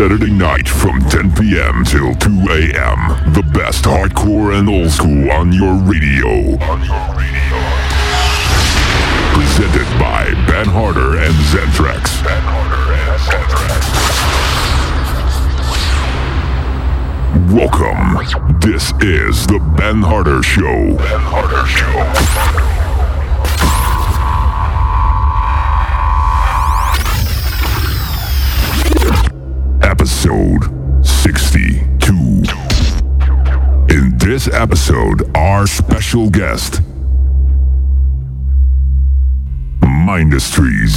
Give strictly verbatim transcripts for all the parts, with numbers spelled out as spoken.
Saturday night from ten p.m. till two a.m. The best hardcore and old school on your radio. On your radio. Presented by Ben Harder and Zentrax. Ben Harder and Zentrax. Welcome. This is the Ben Harder Show. Ben Harder Show. Episode sixty-two. In this episode, our special guest, Mindustries.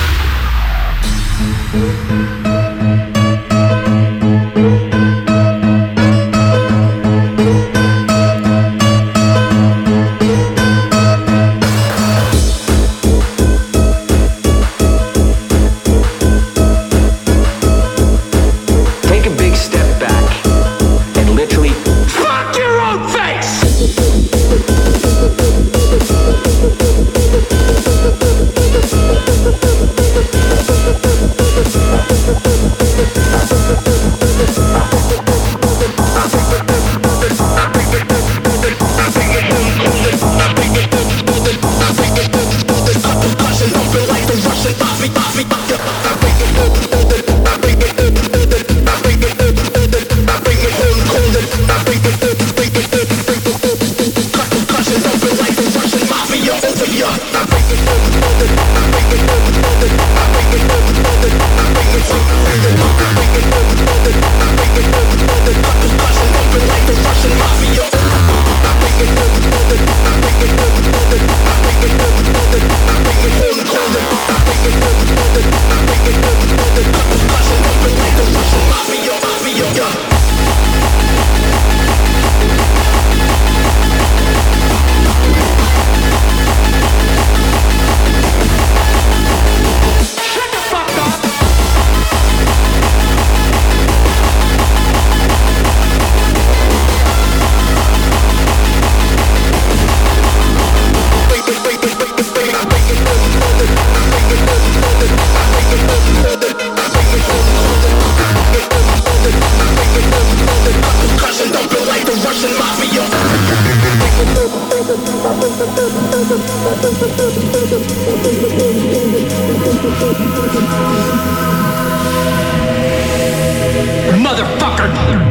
Motherfucker!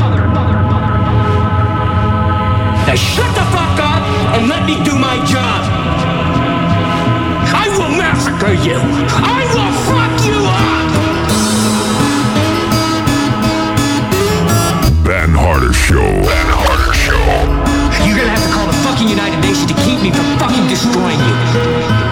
Now shut the fuck up and let me do my job! I will massacre you! I will fuck you up! Ben Harder Show. Ben Harder Show. You're gonna have to call the fucking United Nations to keep me from fucking destroying you.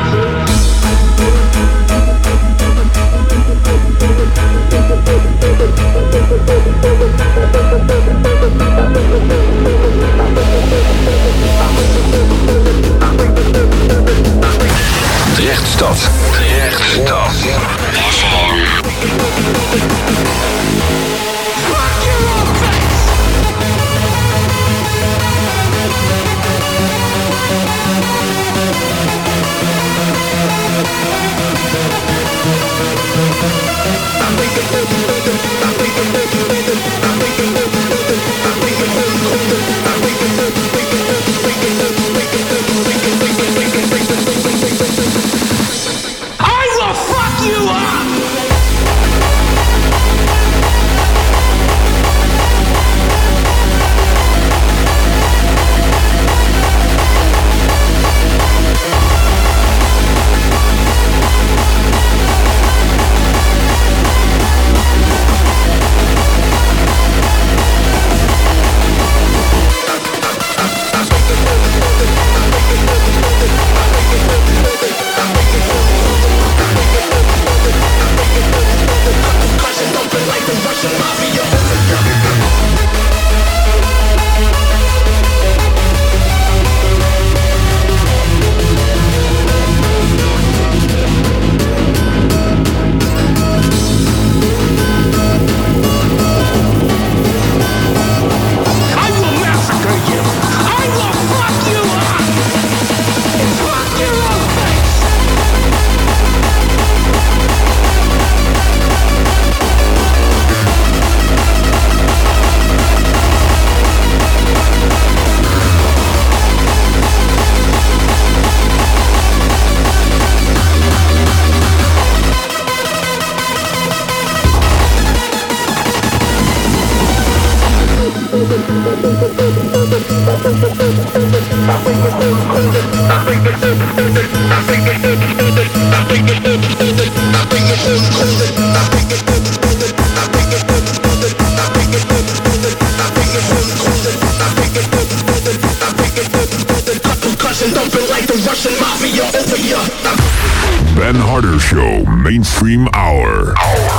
Ben Harder Show, Mainstream Hour.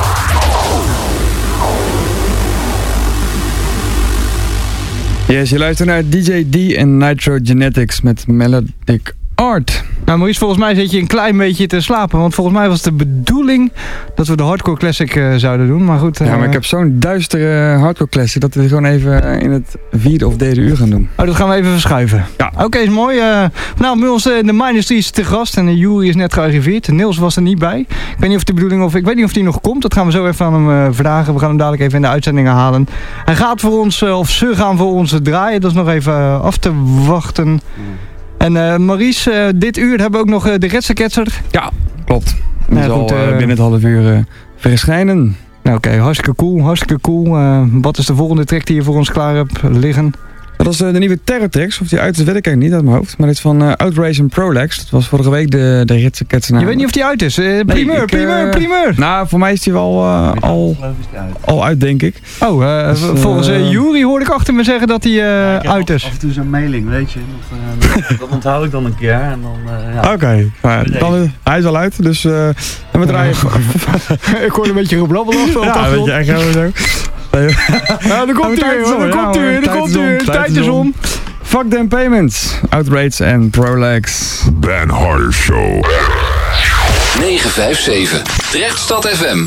Yes, je luistert naar D J D en Nitro Genetics met Melodic Art. Nou Maurice, volgens mij zit je een klein beetje te slapen. Want volgens mij was de bedoeling dat we de Hardcore Classic uh, zouden doen. Maar goed. Uh... Ja, maar ik heb zo'n duistere Hardcore Classic dat we het gewoon even in het vierde of derde uur gaan doen. Oh, dat gaan we even verschuiven. Ja. Oké, okay, is mooi. Uh, nou, bij ons uh, de Ministry is te gast en uh, Jury is net gearriveerd. Niels was er niet bij. Ik weet niet of de bedoeling of ik weet niet of hij nog komt. Dat gaan we zo even aan hem uh, vragen. We gaan hem dadelijk even in de uitzendingen halen. Hij gaat voor ons, uh, of ze gaan voor ons draaien. Dat is nog even uh, af te wachten. Mm. En uh, Maurice, uh, dit uur hebben we ook nog uh, de Retseketser. Ja, klopt. Die ja, zal goed, uh, binnen het half uur uh, verschijnen. Nou, Oké, okay, hartstikke cool, hartstikke cool. Uh, wat is de volgende track die je voor ons klaar hebt liggen? Dat is uh, de nieuwe Terrortracks. Of die uit is, weet ik eigenlijk niet uit mijn hoofd. Maar dit is van uh, Outrage en Prolax. Dat was vorige week de, de Retseketser. Je weet niet of die uit is? Uh, primeur, nee, ik, primeur, uh, primeur. Nou, voor mij is die wel uh, al, al uit, denk ik. Oh, uh, dus, uh, volgens uh, Jury hoorde ik achter me zeggen dat hij uh, ja, uit is. Af en toe zo'n mailing, weet je. Dat, uh, dat onthoud ik dan een keer. En dan, uh, ja. Oké, okay. Hij is al uit. Dus uh, en we draaien. Ik hoorde een beetje geblabbel af. Ja, weet je, echt zo. Ja, daar komt hij weer, daar komt hij weer, daar komt hij weer. Tijd is om. Fuck them payments. Outrage en Prolax. Ben Harder Show. negen vijf zeven. Drechtstad F M.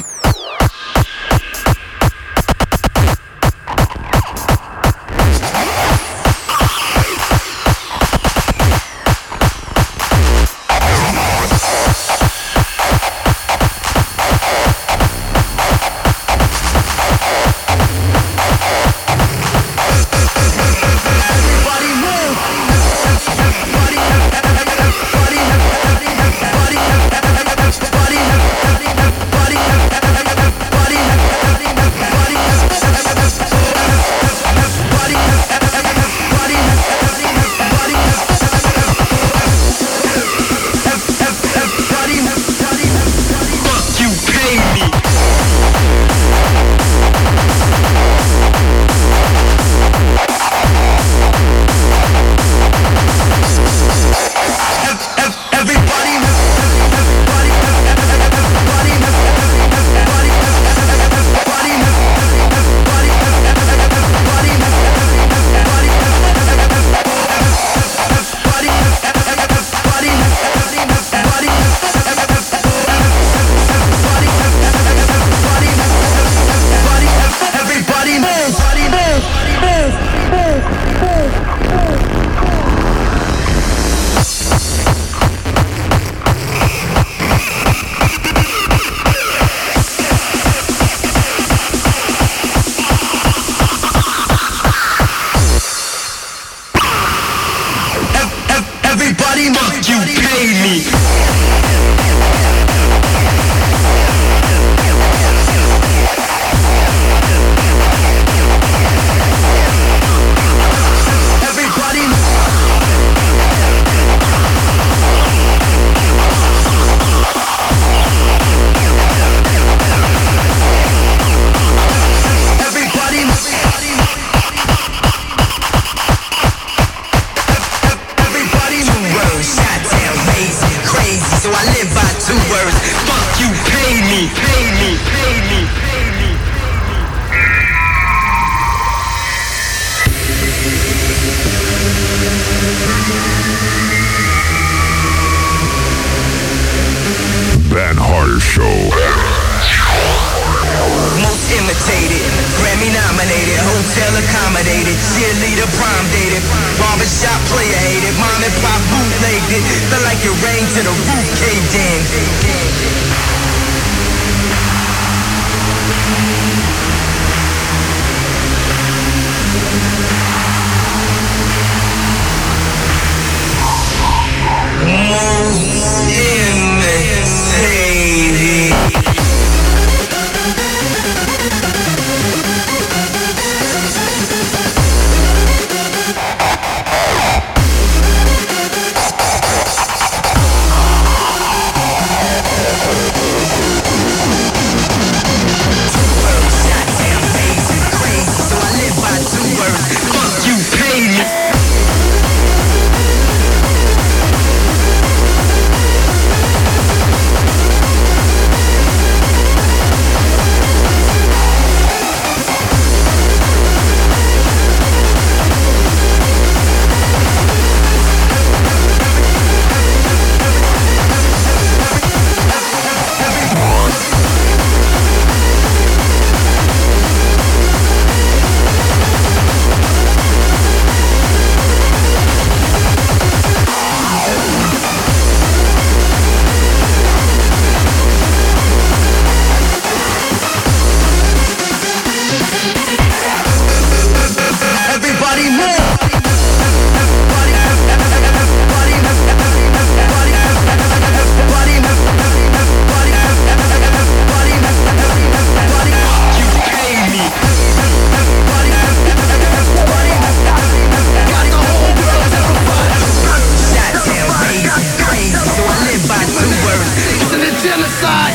genocide.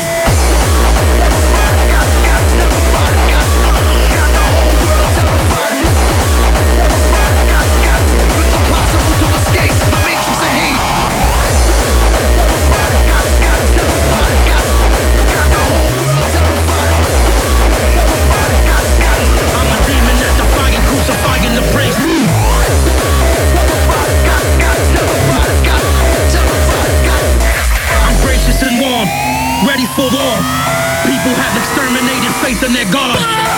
Ready for war. People have exterminated faith in their God.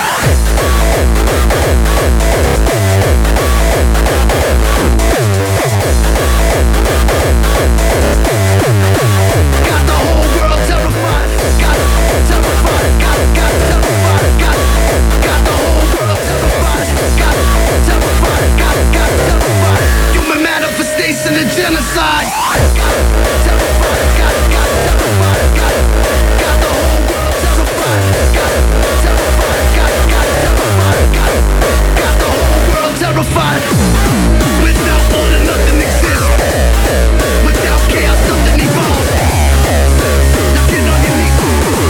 Got the whole world terrified. Got terrified. Got got terrified. Got got the whole world terrified. Got terrified. Got got terrified. Human manifestation of genocide. Got terrified. Got got terrified. Got got the whole world terrified. Got terrified. Got got terrified. Got got the whole world terrified. Without order, nothing exists. Without chaos, nothing evolves. Now get on your knees.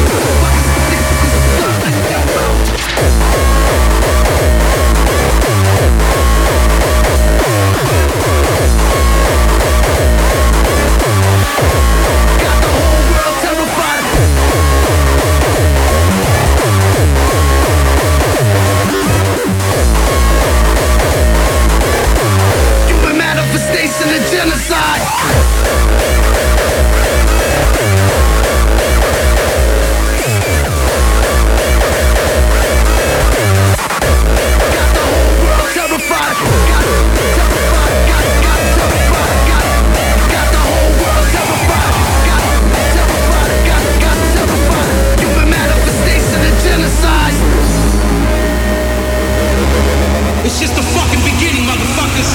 Got the whole world terrified. Human manifestation of genocide. Got the whole world terrified. Got terrified. Got got terrified. Got got the whole world terrified. Got terrified. Got got terrified. Human manifestation of genocide. It's just the fucking beginning, motherfuckers.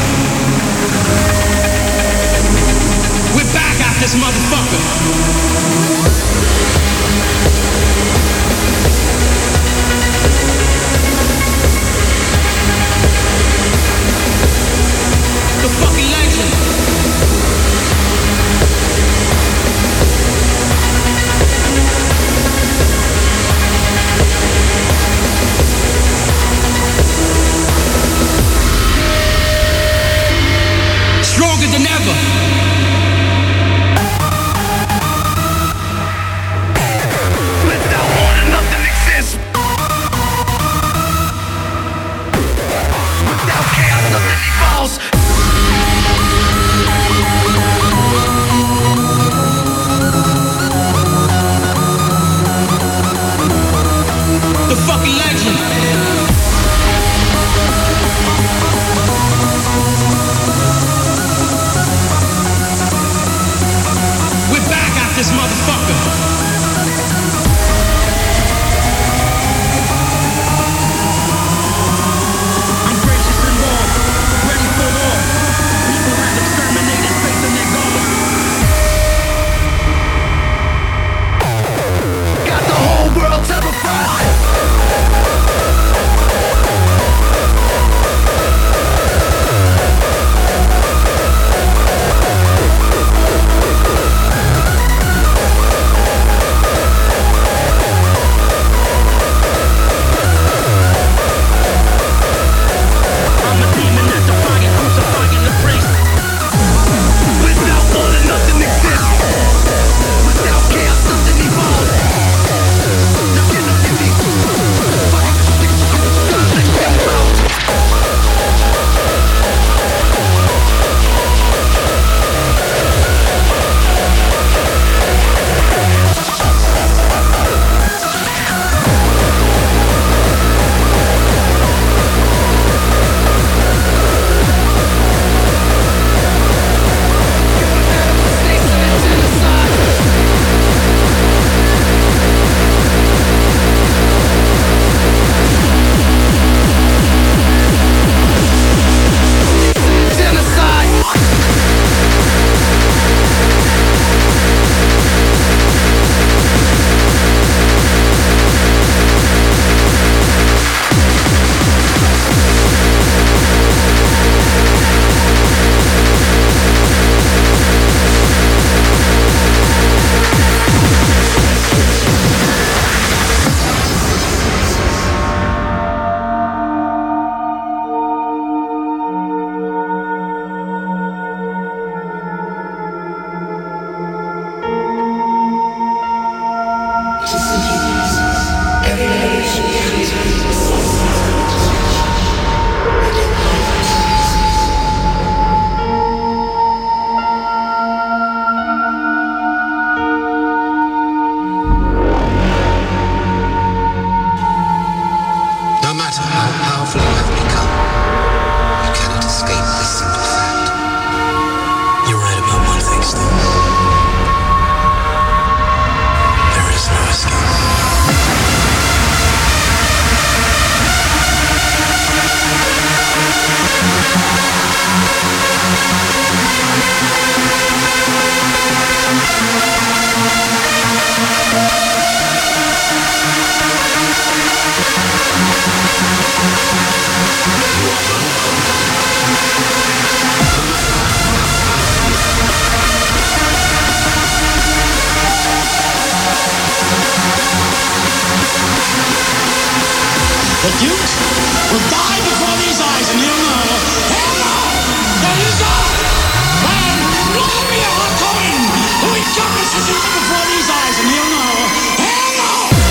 We're back at this motherfucker. The fucking legend. Stronger than ever. Without order, nothing exists. Without chaos, nothing evolves. The fucking legend. We're back at this motherfucker. I'm gracious and warm, ready for war. People have exterminated faith in their God. Got the whole world terrified. Dukes will die before these eyes, and he'll know. Hell no! That is all! Man, blow me a hot coin! Who he jumps to die before these eyes, and he'll know. Hell no!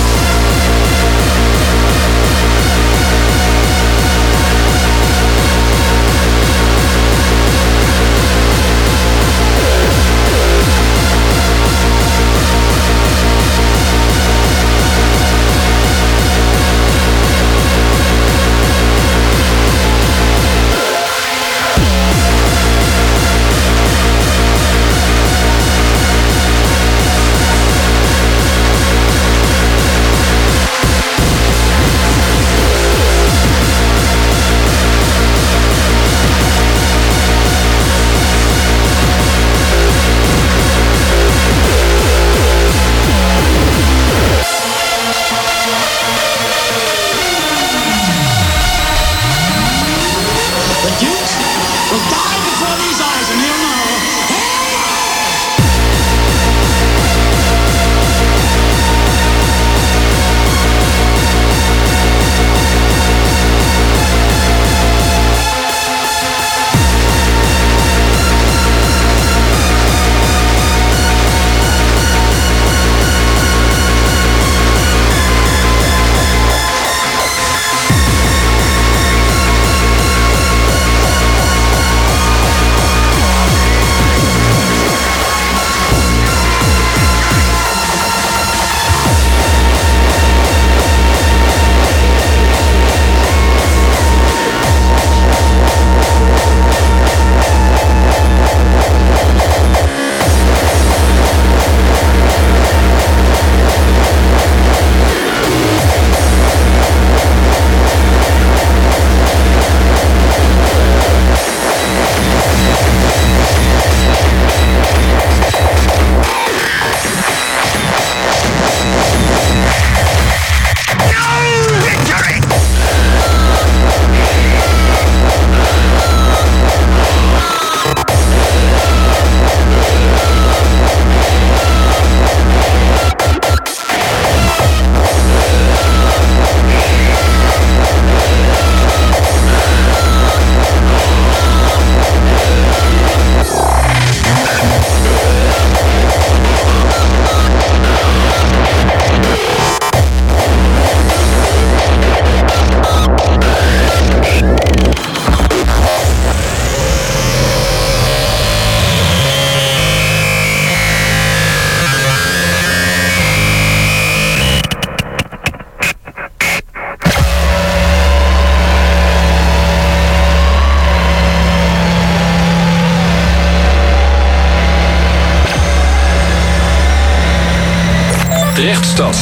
Rechtstad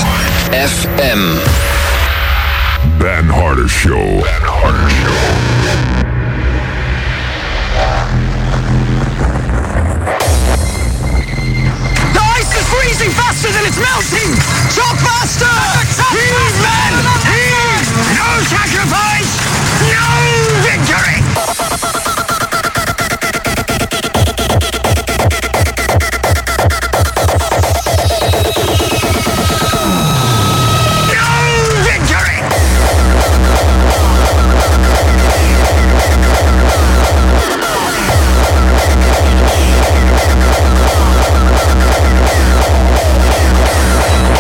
F M. Ben Harder Show. Ben Harder Show. The ice is freezing faster than it's melting! Chop faster! Heave, men! Heave! No sacrifice! No victory! Ben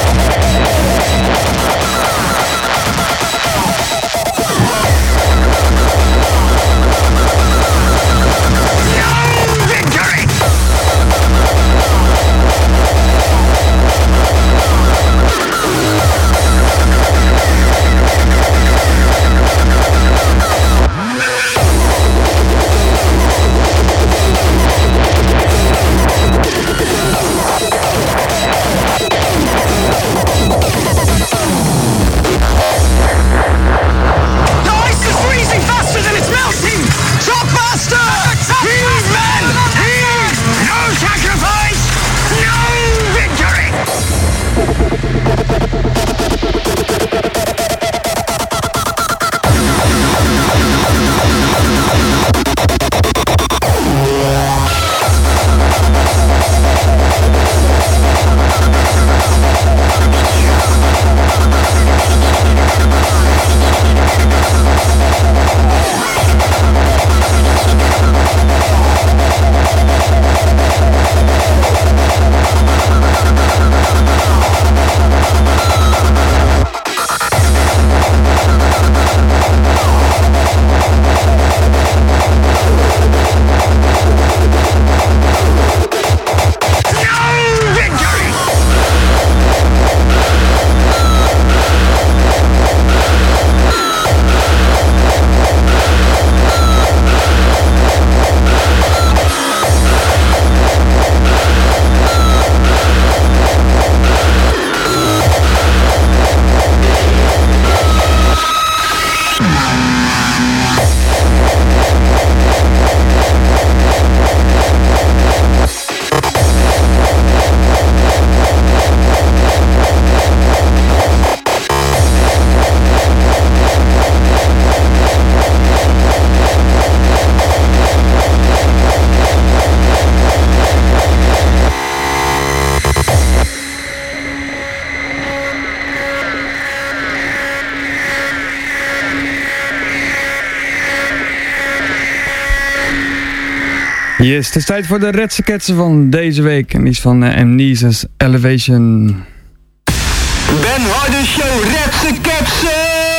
Yes, het is tijd voor de redste ketsen van deze week. En die is van uh, Amnesia's Elevation. Ben Harden Show, redste ketsen!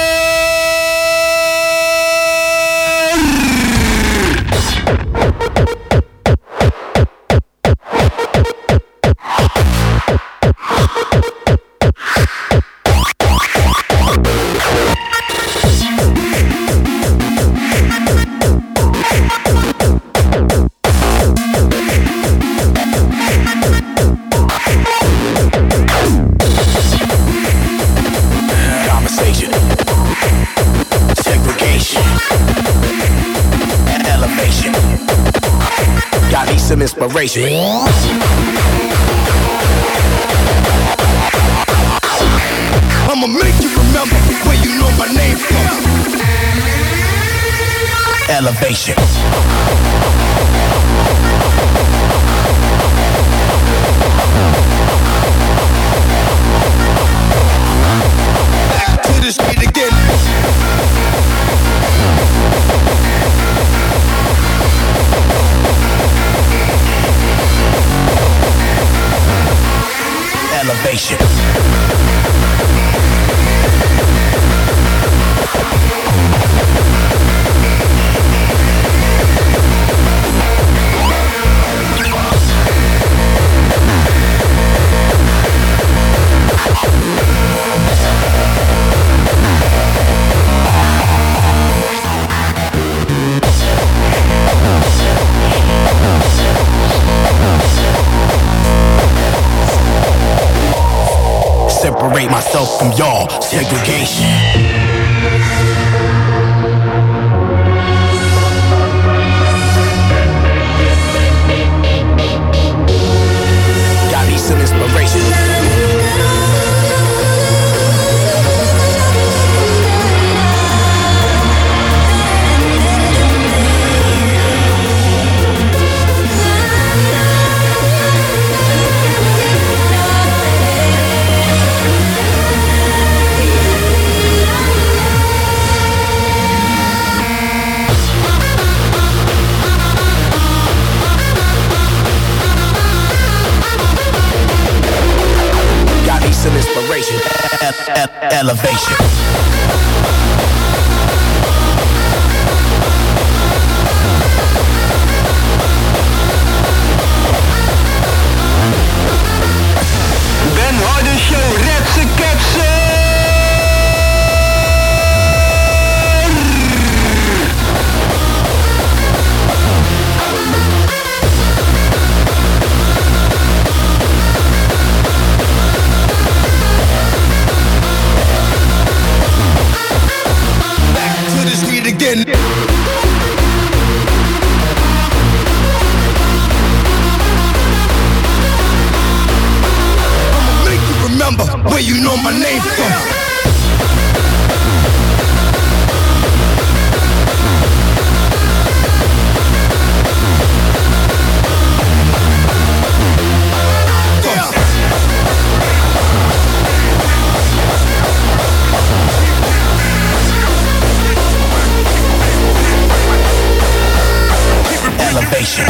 Some inspiration. I'ma make you remember where you know my name from. Elevation. Back to the street again. Elevation. Separate myself from y'all, segregation. Got me some inspiration. Some inspiration, e- e- elevation. Ben Harden Show, redste ketsen! Again. I'ma make you remember where you know my name from. Elevation.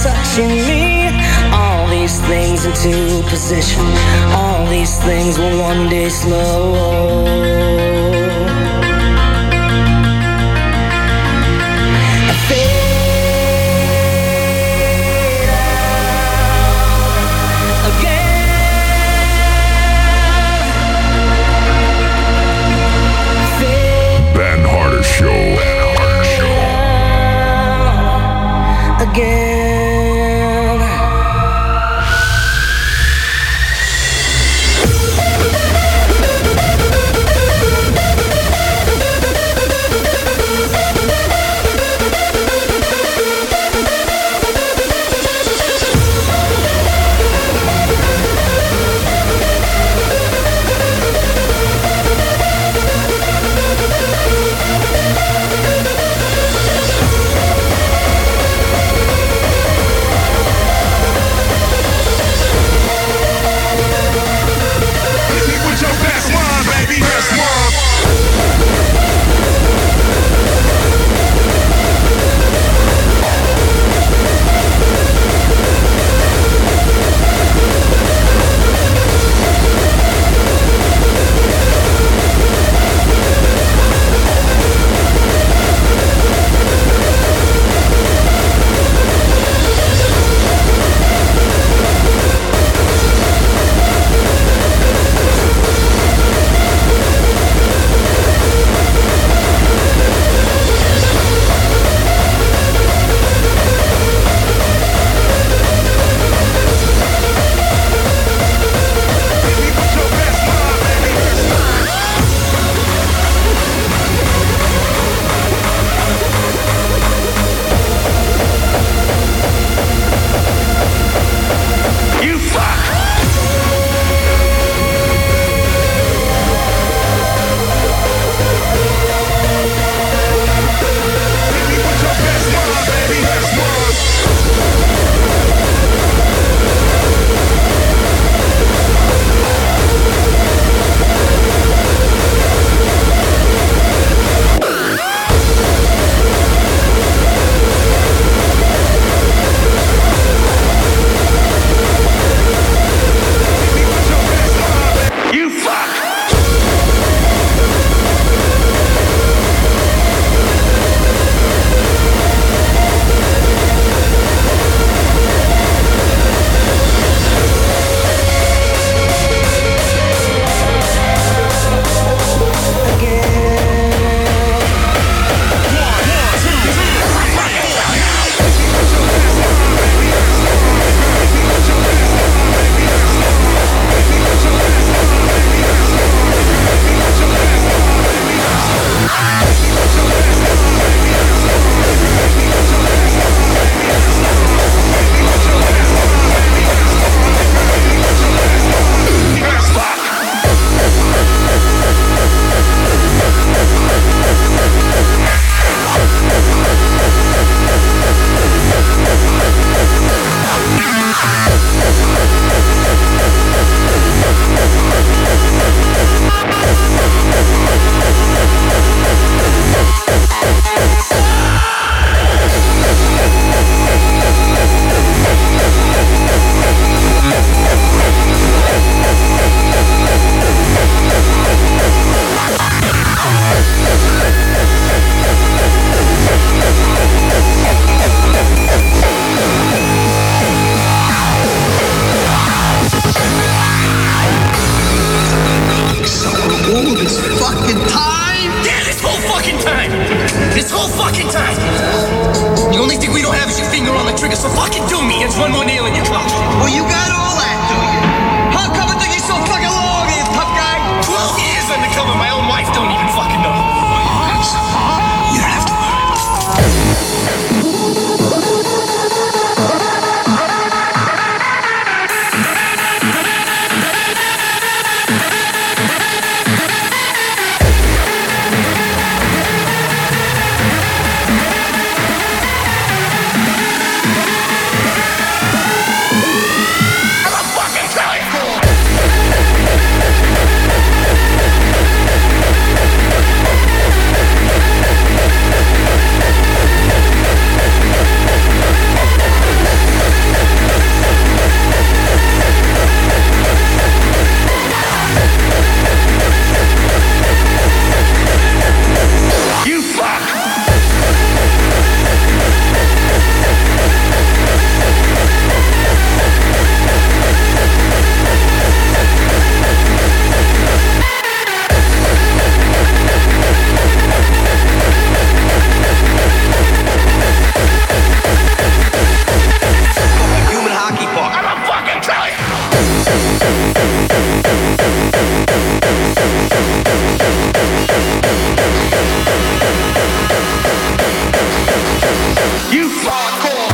touching me. All these things into position. All these things will one day slow. Again. You hardcore.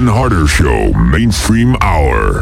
Ben Harder Show Mainstream Hour.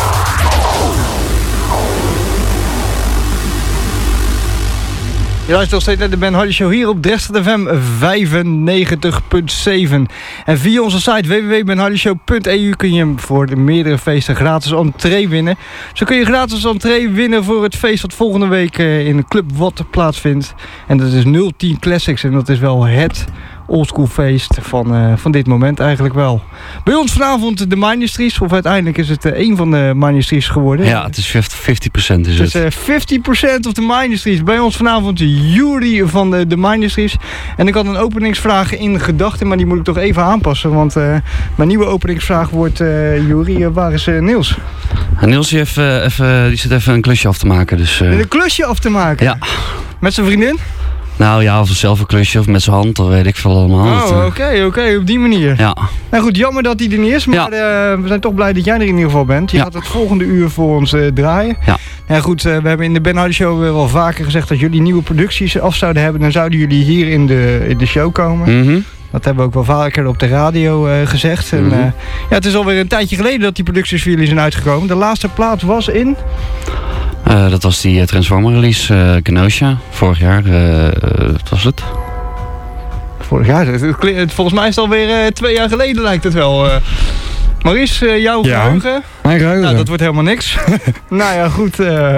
Je luistert nog steeds naar de Ben Hardy Show hier op Dresden F M vijfennegentig punt zeven. En via onze site w w w punt ben hardy show punt e u kun je hem voor de meerdere feesten gratis entree winnen. Zo kun je gratis entree winnen voor het feest dat volgende week in de Club Watt plaatsvindt. En dat is nul tien Classics en dat is wel het oldschool feest van, uh, van dit moment eigenlijk wel. Bij ons vanavond de Ministries, of uiteindelijk is het uh, een van de Ministries geworden. Ja, het is vijftig procent is het. Het is uh, vijftig procent of de Ministries. Bij ons vanavond Jury van de, de Ministries. En ik had een openingsvraag in gedachten, maar die moet ik toch even aanpassen. Want uh, mijn nieuwe openingsvraag wordt, uh, Jury, uh, waar is uh, Niels? En Niels die, heeft, uh, even, die zit even een klusje af te maken. Dus, uh... Een klusje af te maken? Ja. Met zijn vriendin? Nou ja, of zelf een klusje of met zijn hand, dat weet ik veel allemaal. Oh, oké, oké, okay, op die manier. Ja. Nou goed, jammer dat hij er niet is, maar ja. uh, we zijn toch blij dat jij er in ieder geval bent. Je ja. gaat het volgende uur voor ons uh, draaien. Ja. En goed, uh, we hebben in de Ben Hardy Show wel vaker gezegd dat jullie nieuwe producties af zouden hebben. Dan zouden jullie hier in de, in de show komen. Mm-hmm. Dat hebben we ook wel vaker op de radio uh, gezegd. Mm-hmm. En, uh, ja, het is alweer een tijdje geleden dat die producties voor jullie zijn uitgekomen. De laatste plaat was in... Uh, dat was die uh, Transformer release, uh, Kenosha, vorig jaar. Uh, wat was het? Vorig jaar? Het, het, het, volgens mij is het alweer uh, twee jaar geleden lijkt het wel. Uh, Maurice, uh, jouw ja, geheugen? Mijn geheugen. Nou, dat wordt helemaal niks. Nou ja, goed. Uh...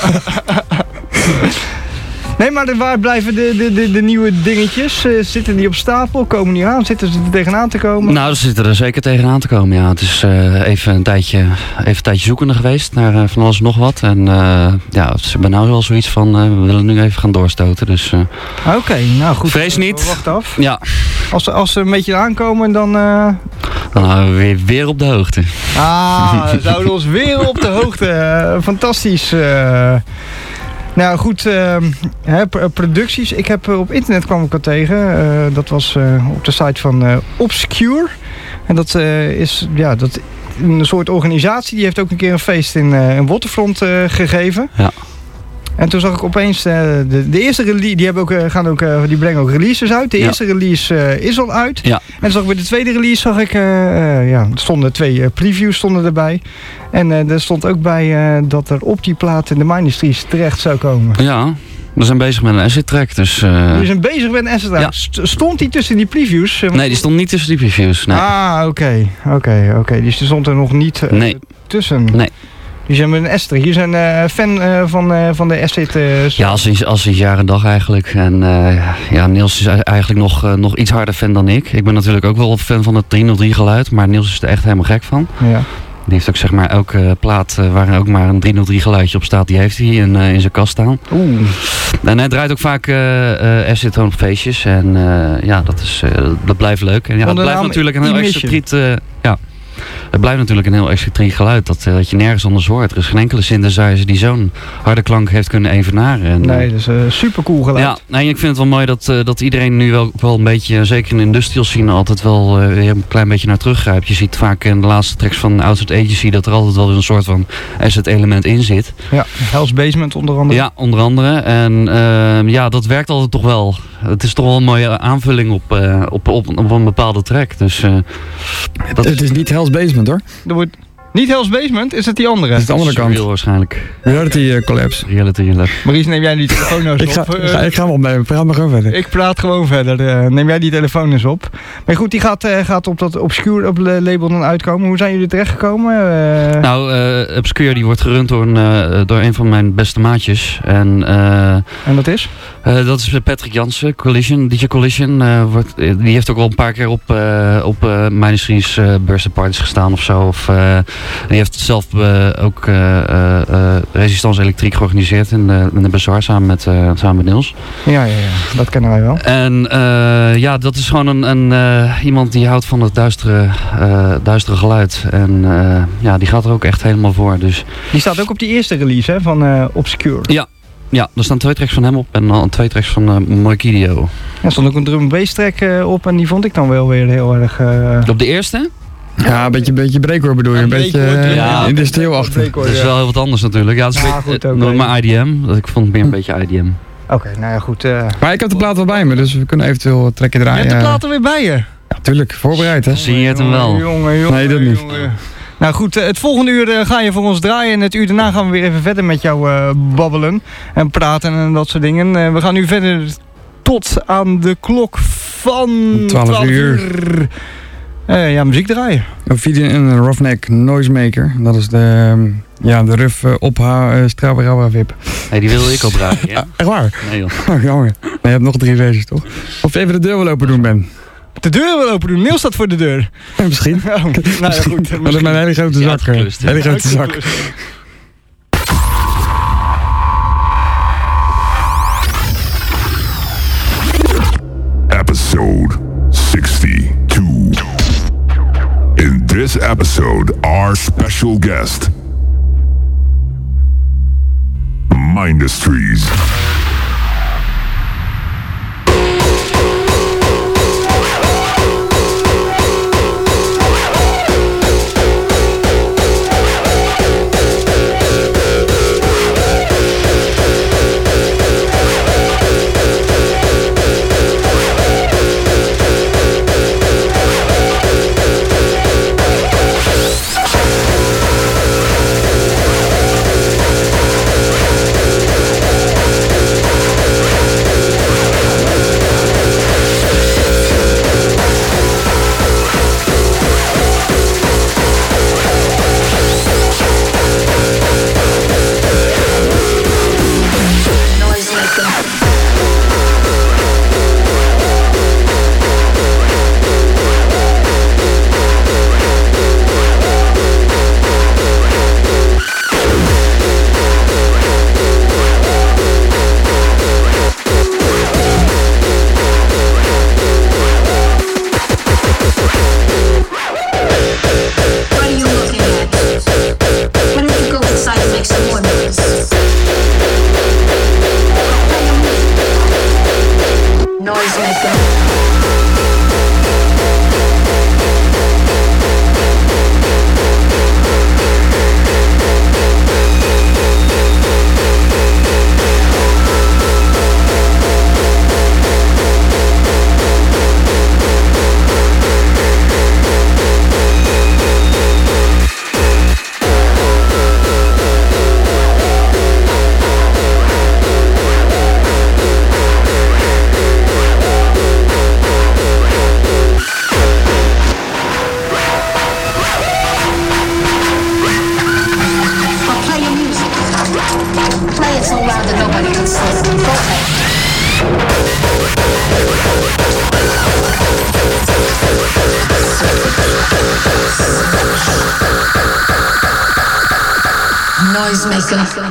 Nee, maar waar blijven de, de, de, de nieuwe dingetjes? Uh, zitten die op stapel? Komen die aan? Zitten ze er tegenaan te komen? Nou, ze zitten er zeker tegenaan te komen, ja. Het is uh, even, een tijdje, even een tijdje zoekende geweest naar uh, van alles en nog wat. En uh, ja, ze hebben nou wel zoiets van, uh, we willen nu even gaan doorstoten. Dus, uh, Oké, okay, nou goed. Vrees niet. Wacht af. Ja. Als ze, als ze een beetje aankomen, dan... Uh... Dan houden we weer, weer op de hoogte. Ah, zouden ons weer op de hoogte. Uh, fantastisch. Uh... Nou goed, uh, hè, producties. Ik heb uh, op internet kwam ik wat tegen. Uh, dat was uh, op de site van uh, Obscure. En dat uh, is ja, dat, een soort organisatie. Die heeft ook een keer een feest in, uh, in Waterfront uh, gegeven. Ja. En toen zag ik opeens uh, de, de eerste release. Die, hebben ook, uh, gaan ook, uh, die brengen ook releases uit. De ja. eerste release uh, is al uit. Ja. En toen zag ik bij de tweede release zag ik, uh, uh, ja, er stonden twee uh, previews stonden erbij. En uh, er stond ook bij uh, dat er op die plaat in de Ministries terecht zou komen. Ja, we zijn bezig met een asset track. Dus, uh... We zijn bezig met een asset track. Ja. Stond die tussen die previews? Nee, die stond niet tussen die previews. Nee. Ah, oké. Okay. Oké, okay, oké. Okay. Dus die stond er nog niet uh, nee. tussen? Nee. Dus je bent een asset. Je bent uh, fan uh, van, uh, van de asset. Uh, ja, al sinds, al sinds jaar en dag eigenlijk. En uh, ja, Niels is eigenlijk nog, uh, nog iets harder fan dan ik. Ik ben natuurlijk ook wel fan van het driehonderddrie geluid. Maar Niels is er echt helemaal gek van. Ja. Die heeft ook zeg maar elke plaat uh, waar ook maar een driehonderddrie geluidje op staat, die heeft hij in, uh, in zijn kast staan. Oeh. En hij draait ook vaak uh, uh, acid op feestjes. En uh, ja, dat, is, uh, dat blijft leuk. En ja, het blijft natuurlijk een heel excentriek. Uh, ja. Het blijft natuurlijk een heel excentriek geluid dat, uh, dat je nergens anders hoort. Er is geen enkele synthesizer die zo'n harde klank heeft kunnen evenaren. En, nee, dat is uh, super cool geluid. Ja, nee, ik vind het wel mooi dat, uh, dat iedereen nu wel, wel een beetje, zeker in de industrial scene, altijd wel uh, weer een klein beetje naar teruggrijpt. Je ziet vaak in de laatste tracks van Outside Agency dat er altijd wel een soort van asset element in zit. Ja, Hell's Basement onder andere. Ja, onder andere. En uh, ja, dat werkt altijd toch wel. Het is toch wel een mooie aanvulling op, uh, op, op, op een bepaalde track. Dus, uh, dat het is niet Hell's Basement hoor. Er wordt niet Hell's Basement, is het die andere? Dat is de andere kant. Surreal waarschijnlijk. Reality uh, Collapse. Reality Collapse. Maurice, neem jij die telefoon eens ik ga, op? Ik ga, ik ga hem opnemen, praat maar gewoon verder. Ik praat gewoon verder. Uh, neem jij die telefoon eens op. Maar goed, die gaat, uh, gaat op dat Obscure op label dan uitkomen. Hoe zijn jullie terechtgekomen? Uh... Nou, uh, Obscure die wordt gerund door een, uh, door een van mijn beste maatjes. En, uh, en dat is? Uh, dat is Patrick Jansen, Collision, D J Collision. Uh, wordt, uh, die heeft ook al een paar keer op, uh, op uh, Ministries uh, birthday parties gestaan of zo. Of, uh, die heeft zelf uh, ook uh, uh, Resistance Elektriek georganiseerd in de, in de Bazaar samen met, uh, samen met Niels. Ja, ja, ja, dat kennen wij wel. En uh, ja, dat is gewoon een, een, uh, iemand die houdt van het duistere, uh, duistere geluid. En uh, ja, die gaat er ook echt helemaal voor. Dus. Die staat ook op die eerste release hè, van uh, Obscure. Ja. Ja, er staan twee tracks van hem op en dan twee tracks van uh, Moikidio. Er stond ook een drum and bass track uh, op en die vond ik dan wel weer heel erg... Uh... Op de eerste? Ja, een beetje, beetje breakcore bedoel je, een beetje uh, ja, industrieel-achtig. Dat is wel heel wat anders natuurlijk. Ja, het is ja, een beetje, goed, okay. maar I D M, ik vond het meer een beetje I D M. Oké, okay, nou ja goed. Uh... Maar ik heb de plaat wel bij me, dus we kunnen eventueel trekken draaien. Je hebt de plaat er weer bij je? Ja, tuurlijk. Voorbereid, hè? Zie je het hem wel? Jongen, jongen, Nee, dat niet. jongen. Nou goed, uh, het volgende uur uh, ga je voor ons draaien. En het uur daarna gaan we weer even verder met jou uh, babbelen. En praten en dat soort dingen. Uh, we gaan nu verder tot aan de klok van twaalf uur. Uh, ja, muziek draaien. Ophidian en Roughneck Noisemaker. Dat is de, um, ja, de ruf uh, op haar uh, Strabra Vip. Nee, die wilde ik al draaien, ja? Echt waar? Nee, joh. Oh, jammer. Maar je hebt nog drie versies, toch? Of even de deur wil open doen, Ben. De deur wil open doen. Niels staat voor de deur. Ja, misschien. Oh, nou ja, goed. Dat is mijn hele grote zak. Ja, hele grote zak. Episode sixty-two. In this episode, our special guest, Mindustries. Noisemaker.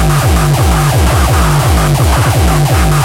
Got